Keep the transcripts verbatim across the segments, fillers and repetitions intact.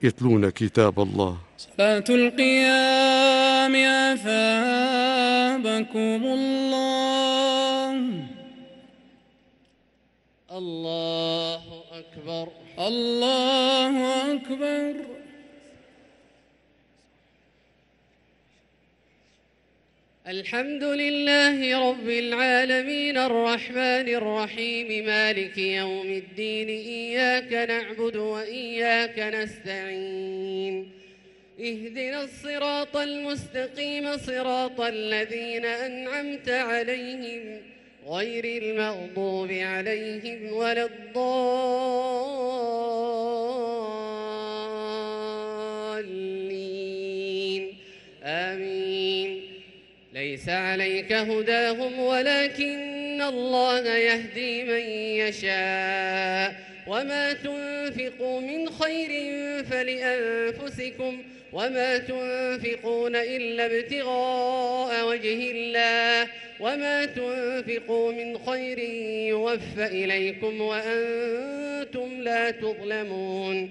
يتلون كتاب الله. صلاة القيام أثابكم الله. الله أكبر. الله أكبر. الحمد لله رب العالمين الرحمن الرحيم مالك يوم الدين إياك نعبد وإياك نستعين اهدنا الصراط المستقيم صراط الذين أنعمت عليهم غير المغضوب عليهم ولا الضالين آمين. ليس عليك هداهم ولكن الله يهدي من يشاء وما تنفقوا من خير فلأنفسكم وما تنفقون إلا ابتغاء وجه الله وما تنفقوا من خير يوفى إليكم وأنتم لا تظلمون.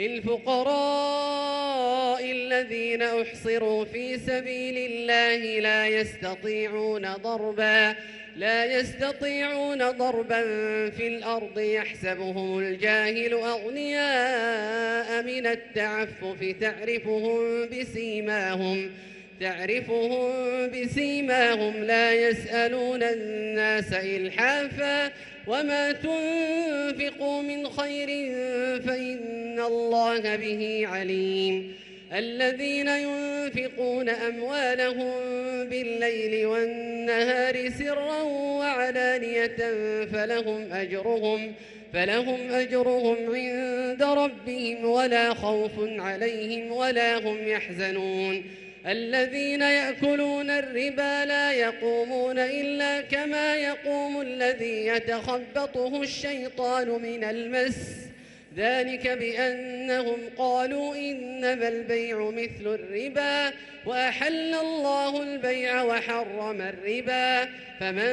للفقراء الذين أحصروا في سبيل الله لا يستطيعون ضربا لا يستطيعون ضربا في الأرض يحسبهم الجاهل أغنياء من التعفف تعرفهم بسيماهم تعرفهم بسيماهم لا يسألون الناس إلحافا وما تنفقوا من خير فإن الله به عليم. الذين ينفقون أموالهم بالليل والنهار سرا وعلانية فلهم أجرهم فلهم أجرهم عند ربهم ولا خوف عليهم ولا هم يحزنون. الذين يأكلون الربا لا يقومون إلا كما يقوم الذي يتخبطه الشيطان من المس ذلك بأنهم قالوا إنما البيع مثل الربا وأحل الله البيع وحرم الربا. فمن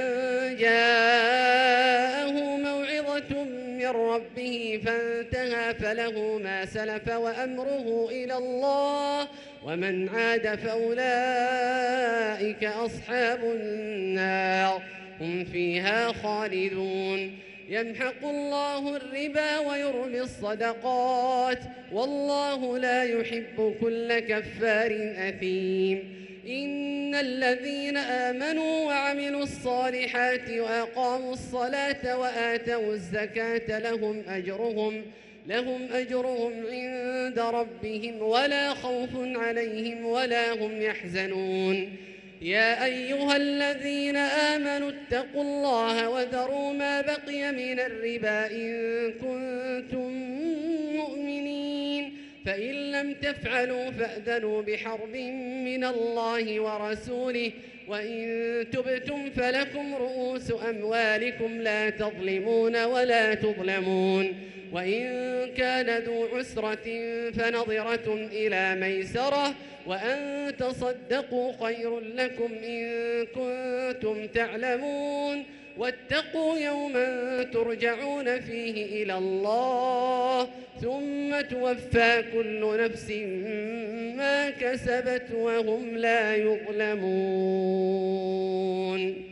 جاءه موعظة من ربه فانتهى فله ما سلف وأمره إلى الله ومن عاد فأولئك أصحاب النار هم فيها خالدون. يمحق الله الربا ويربي الصدقات والله لا يحب كل كفار أثيم. إن الذين آمنوا وعملوا الصالحات وأقاموا الصلاة وآتوا الزكاة لهم أجرهم لهم أجرهم عند ربهم ولا خوف عليهم ولا هم يحزنون. يا أيها الذين آمنوا اتقوا الله وذروا ما بقي من الربا إن كنتم مؤمنين فإن لم تفعلوا فأذنوا بحرب من الله ورسوله وإن تبتم فلكم رؤوس أموالكم لا تظلمون ولا تظلمون. وإن كان ذو عسرة فنظرة إلى ميسرة وأن تصدقوا خير لكم إن كنتم تعلمون. واتقوا يوما ترجعون فيه إلى الله ثم توفى كل نفس ما كسبت وهم لا يظلمون.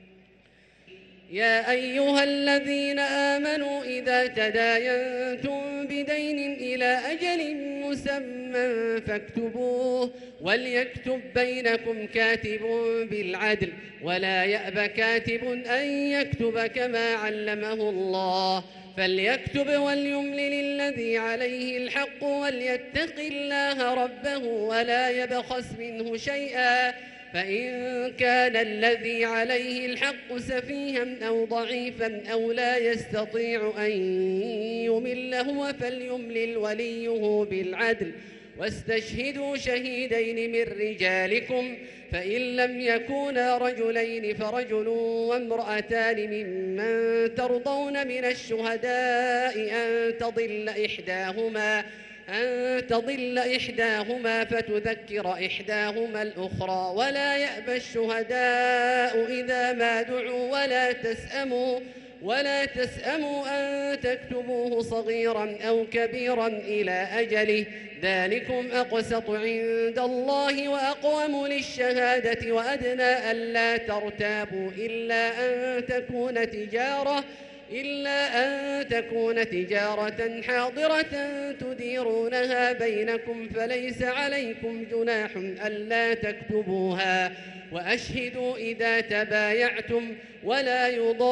يا أيها الذين آمنوا إذا تداينتم بدين إلى أجل مسمى فاكتبوه وليكتب بينكم كاتب بالعدل ولا يأب كاتب أن يكتب كما علمه الله فليكتب وليملل الذي عليه الحق وليتق الله ربه ولا يبخس منه شيئا فإن كان الذي عليه الحق سفيها أو ضعيفا أو لا يستطيع أن يمل هو فليملل وليه بالعدل واستشهدوا شهيدين من رجالكم فإن لم يكونا رجلين فرجل وامرأتان ممن ترضون من الشهداء أن تضل إحداهما أن تضل إحداهما فتذكر إحداهما الأخرى ولا يأبى الشهداء إذا ما دعوا ولا تسأموا ولا تسأموا أن تكتبوه صغيرا أو كبيرا إلى أجله ذلكم أقسط عند الله وأقوم للشهادة وأدنى ألا ترتابوا إلا أن تكون تجارة إلا أن تكون تجارة حاضرة تديرونها بينكم فليس عليكم جناح ألا تكتبوها وأشهدوا إذا تبايعتم ولا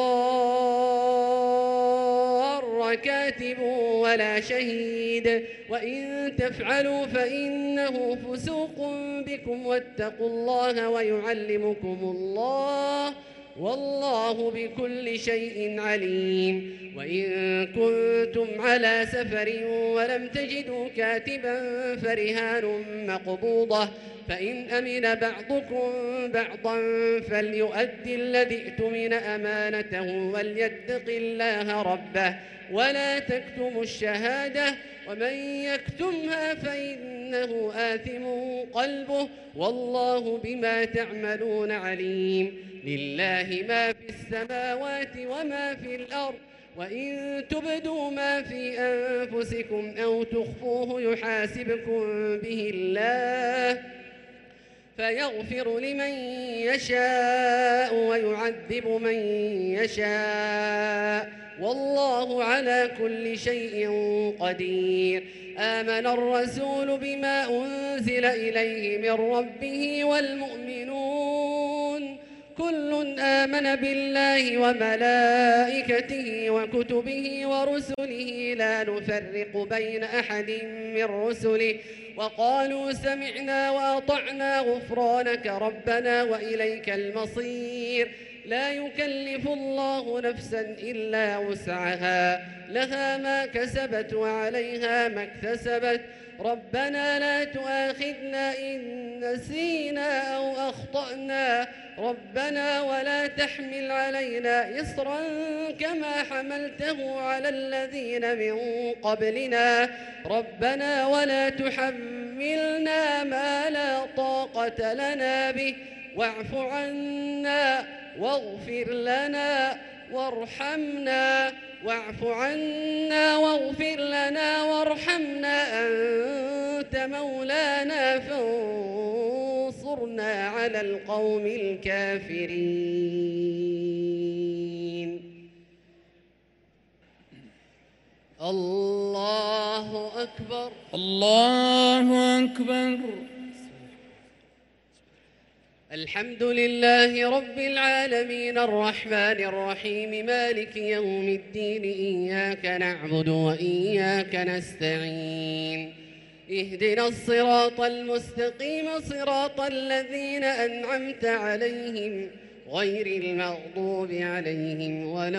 يضار كاتب ولا شهيد وإن تفعلوا فإنه فسوق بكم واتقوا الله ويعلمكم الله والله بكل شيء عليم. وإن كنتم على سفر ولم تجدوا كاتبا فرهان مقبوضة فإن أمن بعضكم بعضا فليؤدي الذي ائتمن أمانته وليتق الله ربه ولا تكتموا الشهادة ومن يكتمها فإنه آثم قلبه والله بما تعملون عليم. لله ما في السماوات وما في الأرض وإن تبدوا ما في أنفسكم أو تخفوه يحاسبكم به الله فيغفر لمن يشاء ويعذب من يشاء والله على كل شيء قدير. آمن الرسول بما أنزل إليه من ربه والمؤمنون كل آمن بالله وملائكته وكتبه ورسله لا نفرق بين أحد من رسله وقالوا سمعنا وأطعنا غفرانك ربنا وإليك المصير. لا يكلف الله نفسا إلا وسعها لها ما كسبت وعليها ما اكتسبت ربنا لا تؤاخذنا إن نسينا أو أخطأنا ربنا ولا تحمل علينا إصرا كما حملته على الذين من قبلنا ربنا ولا تحملنا ما لا طاقة لنا به واعف عنا واغفر لنا وارحمنا واعف عنا واغفر لنا وارحمنا أنت مولانا فانصرنا على القوم الكافرين. الله أكبر الله أكبر. الحمد لله رب العالمين الرحمن الرحيم مالك يوم الدين إياك نعبد وإياك نستعين اهدنا الصراط المستقيم صراط الذين أنعمت عليهم غير المغضوب عليهم ولا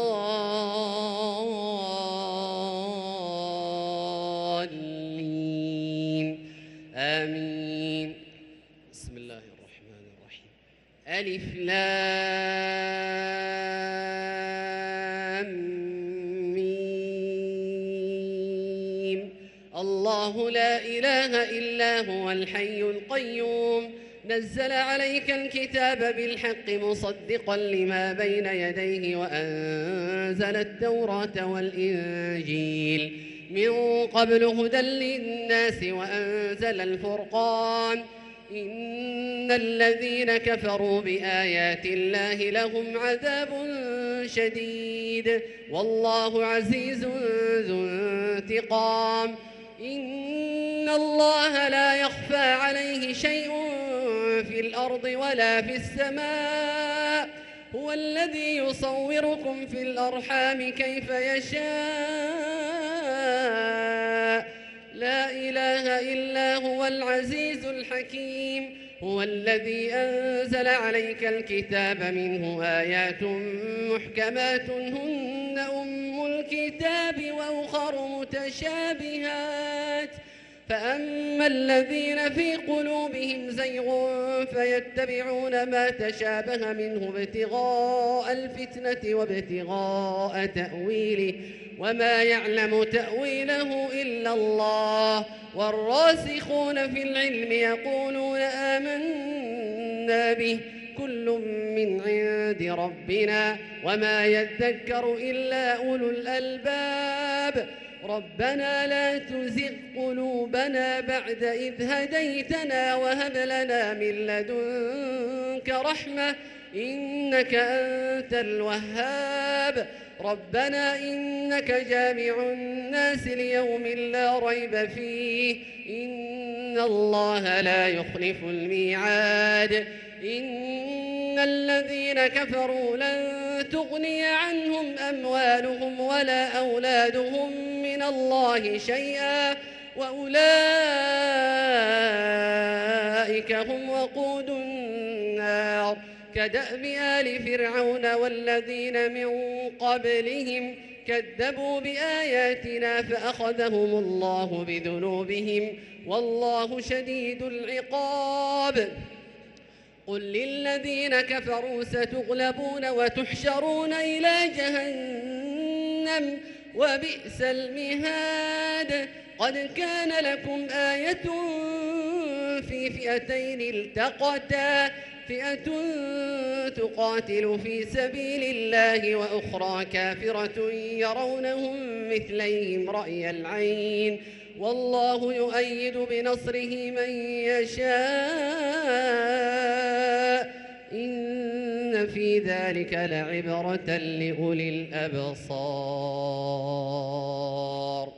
الضالين آمين. بسم الله الرحمن الرحيم. ألف لام ميم. الله لا إله إلا هو الحي القيوم نزل عليك الكتاب بالحق مصدقا لما بين يديه وأنزل التوراة والإنجيل من قبل هدى للناس وأنزل الفرقان إن الذين كفروا بآيات الله لهم عذاب شديد والله عزيز ذو انتقام. إن الله لا يخفى عليه شيء في الأرض ولا في السماء هو الذي يصوركم في الأرحام كيف يشاء لا إله إلا هو العزيز الحكيم. هو الذي أنزل عليك الكتاب منه آيات محكمات هن أم الكتاب وأخر متشابهات فأما الذين في قلوبهم زيغ فيتبعون ما تشابه منه ابتغاء الفتنة وابتغاء تأويله وما يعلم تأويله إلا الله والراسخون في العلم يقولون آمنا به كل من عند ربنا وما يذكر إلا أولو الألباب ربنا لا تزغ قلوبنا بعد إذ هديتنا وهب لنا من لدنك رحمة إنك أنت الوهاب ربنا إنك جامع الناس ليوم لا ريب فيه إن الله لا يخلف الميعاد إن الذين كفروا لن تغني عنهم أموالهم ولا أولادهم من الله شيئا وأولئك هم وقود النار كدأب آل فرعون والذين من قبلهم كذبوا بآياتنا فأخذهم الله بذنوبهم والله شديد العقاب قل للذين كفروا ستغلبون وتحشرون إلى جهنم وبئس المهاد قد كان لكم آية في فئتين التقتا فئة تقاتل في سبيل الله وأخرى كافرة يرونهم مثليهم رأي العين والله يؤيد بنصره من يشاء إن في ذلك لعبرة لأولي الأبصار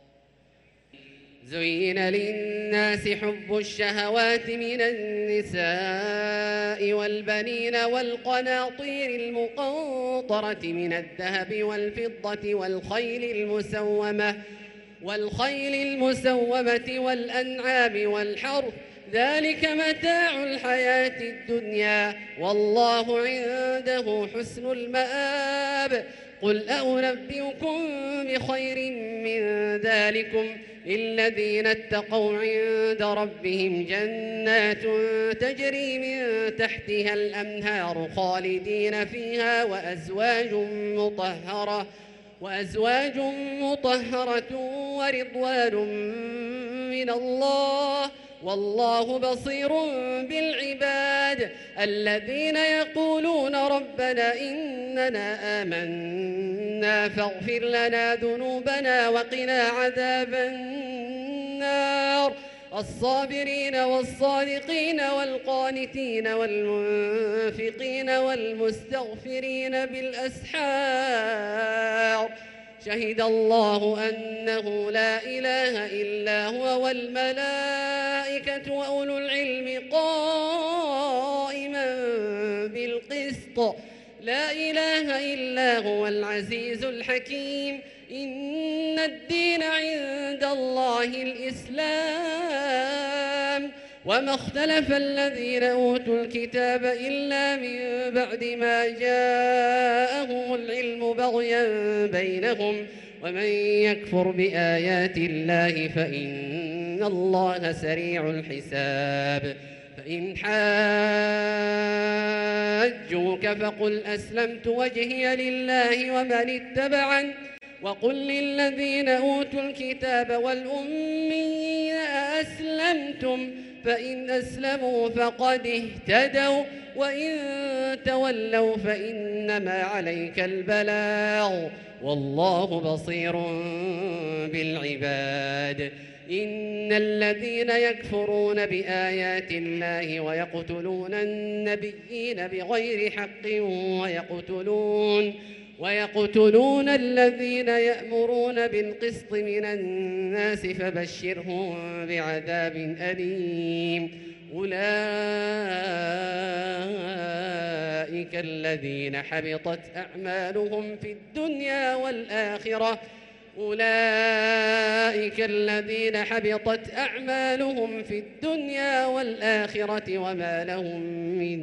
زين للناس حب الشهوات من النساء والبنين والقناطير المقنطرة من الذهب والفضة والخيل المسومة والخيل المسومة والأنعام والحرث ذلك متاع الحياة الدنيا والله عنده حسن المآب قل أنبئكم بخير من ذلكم للذين اتقوا عند ربهم جنات تجري من تحتها الأنهار خالدين فيها وأزواج مطهرة وأزواج مطهرة ورضوان من الله والله بصير بالعباد الذين يقولون ربنا إننا آمنا فاغفر لنا ذنوبنا وقنا عذاب النار الصابرين والصادقين والقانتين والمنفقين والمستغفرين بالأسحار شهد الله أنه لا إله إلا هو والملائكة وأولو العلم قائما بالقسط لا إله إلا هو العزيز الحكيم إن الدين عند الله الإسلام وما اختلف الذين أوتوا الكتاب إلا من بعد ما جاءهم العلم بغيا بينهم ومن يكفر بآيات الله فإن الله سريع الحساب فإن حاجوك فقل أسلمت وجهي لله ومن اتبعني وقل للذين أوتوا الكتاب والأميين أأسلمتم فإن أسلموا فقد اهتدوا وإن تولوا فإنما عليك البلاغ والله بصير بالعباد إن الذين يكفرون بآيات الله ويقتلون النبيين بغير حق ويقتلون ويقتلون الذين يأمرون بالقسط من الناس فبشرهم بعذاب أليم أولئك الذين حبطت أعمالهم في الدنيا والآخرة أولئك الذين حبطت أعمالهم في الدنيا والآخرة وما لهم من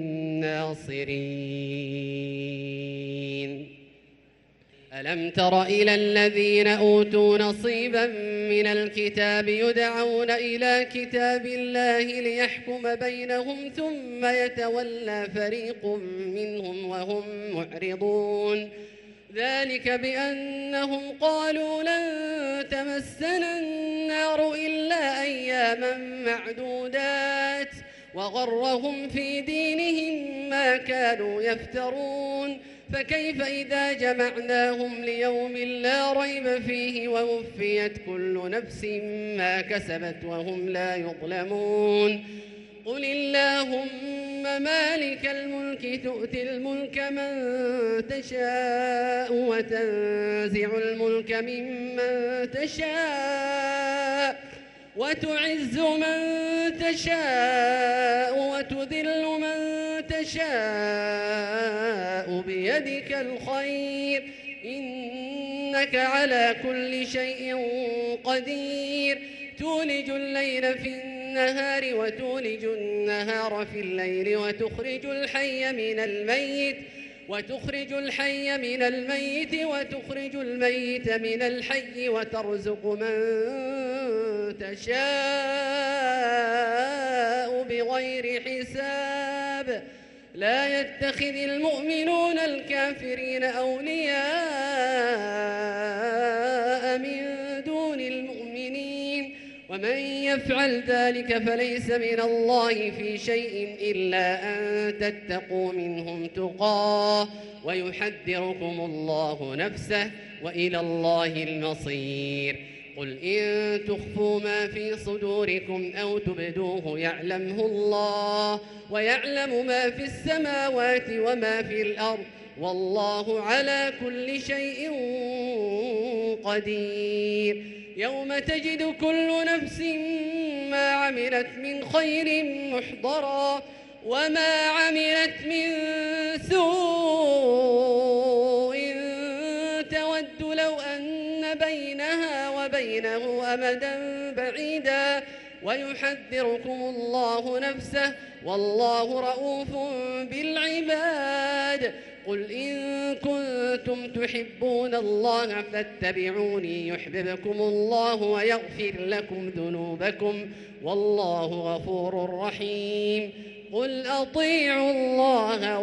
ناصرين ألم تر إلى الذين أوتوا نصيبا من الكتاب يدعون إلى كتاب الله ليحكم بينهم ثم يتولى فريق منهم وهم معرضون ذلك بأنهم قالوا لن تمسنا النار إلا أياما معدودات وغرهم في دينهم ما كانوا يفترون فكيف إذا جمعناهم ليوم لا ريب فيه ووفيت كل نفس ما كسبت وهم لا يظلمون قل اللهم مالك الملك تؤتي الملك من تشاء وتنزع الملك ممن تشاء وتعز من تشاء وتذل من تشاء بيدك الخير إنك على كل شيء قدير تولج الليل في النهار وتولج النهار في الليل وتخرج الحي من الميت وتخرج الحي من الميت وتخرج الميت من الحي وترزق من تشاء بغير حساب لا يتخذ المؤمنون الكافرين أولياء من دون المؤمنين ومن يفعل ذلك فليس من الله في شيء إلا أن تتقوا منهم تقاه ويحذركم الله نفسه وإلى الله المصير قل إن تخفوا ما في صدوركم أو تبدوه يعلمه الله ويعلم ما في السماوات وما في الأرض والله على كل شيء قدير يوم تجد كل نفس ما عملت من خير محضرا وما عملت من سوء تود لو أن بينها وبينه أمدا بعيدا ويحذركم الله نفسه والله رؤوف بالعباد قل إن كنتم تحبون الله فاتبعوني يحببكم الله ويغفر لكم ذنوبكم والله غفور رحيم قل أطيعوا الله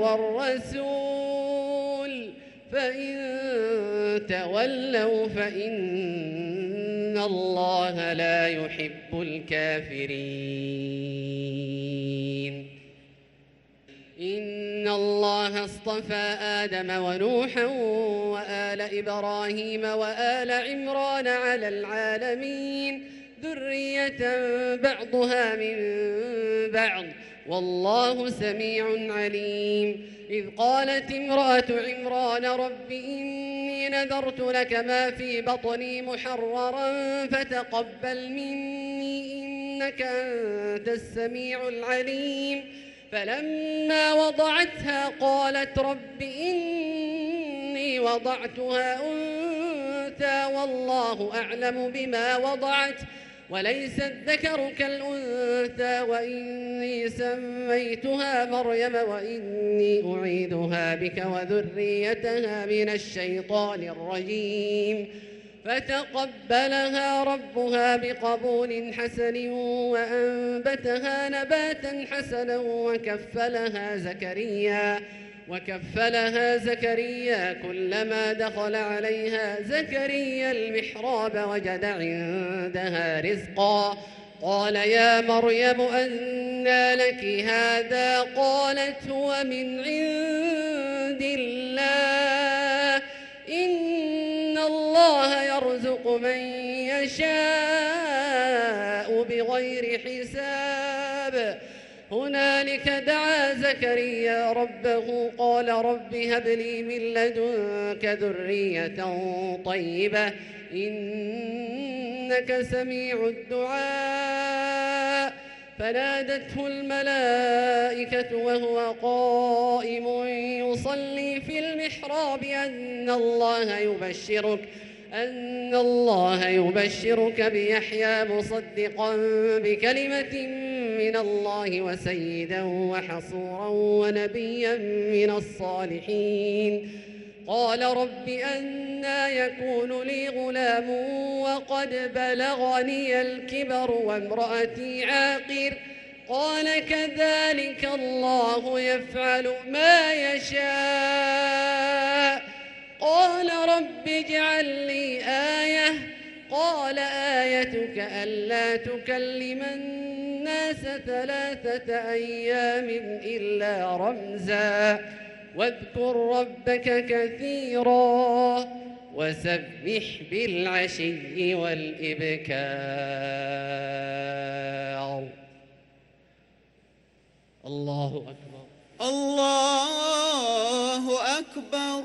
والرسول فإن تولوا فإن الله لا يحب الكافرين إن الله اصطفى آدم ونوحا وآل إبراهيم وآل عمران على العالمين ذرية بعضها من بعض والله سميع عليم إذ قالت امرأة عمران رب إني نذرت لك ما في بطني محررا فتقبل مني إنك أنت السميع العليم فلما وضعتها قالت رب إني وضعتها أنثى والله أعلم بما وضعت وليس الذكر كالأنثى وإني سميتها مريم وإني أعيذها بك وذريتها من الشيطان الرجيم فتقبلها ربها بقبول حسن وأنبتها نباتا حسنا وكفلها زكريا وكفلها زكريا كلما دخل عليها زكريا المحراب وجد عندها رزقا قال يا مريم أنى لك هذا قالت هو من عند الله إن الله يرزق من يشاء بغير حساب هنالك دعا زكريا ربه قال رب هب لي من لدنك ذرية طيبة إنك سميع الدعاء فنادته الملائكة وهو قائم يصلي في المحراب أن الله يبشرك أن الله يبشرك بيحيى مصدقا بكلمة من الله وسيدا وحصورا ونبيا من الصالحين قال رب أنى يكون لي غلام وقد بلغني الكبر وامرأتي عاقر قال كذلك الله يفعل ما يشاء قال رب اجعل لي آية قال آيتك ألا تكلم الناس الناس ثلاثة أيام إلا رمزا واذكر ربك كثيرا وسبح بالعشي والإبكار. الله أكبر. الله أكبر.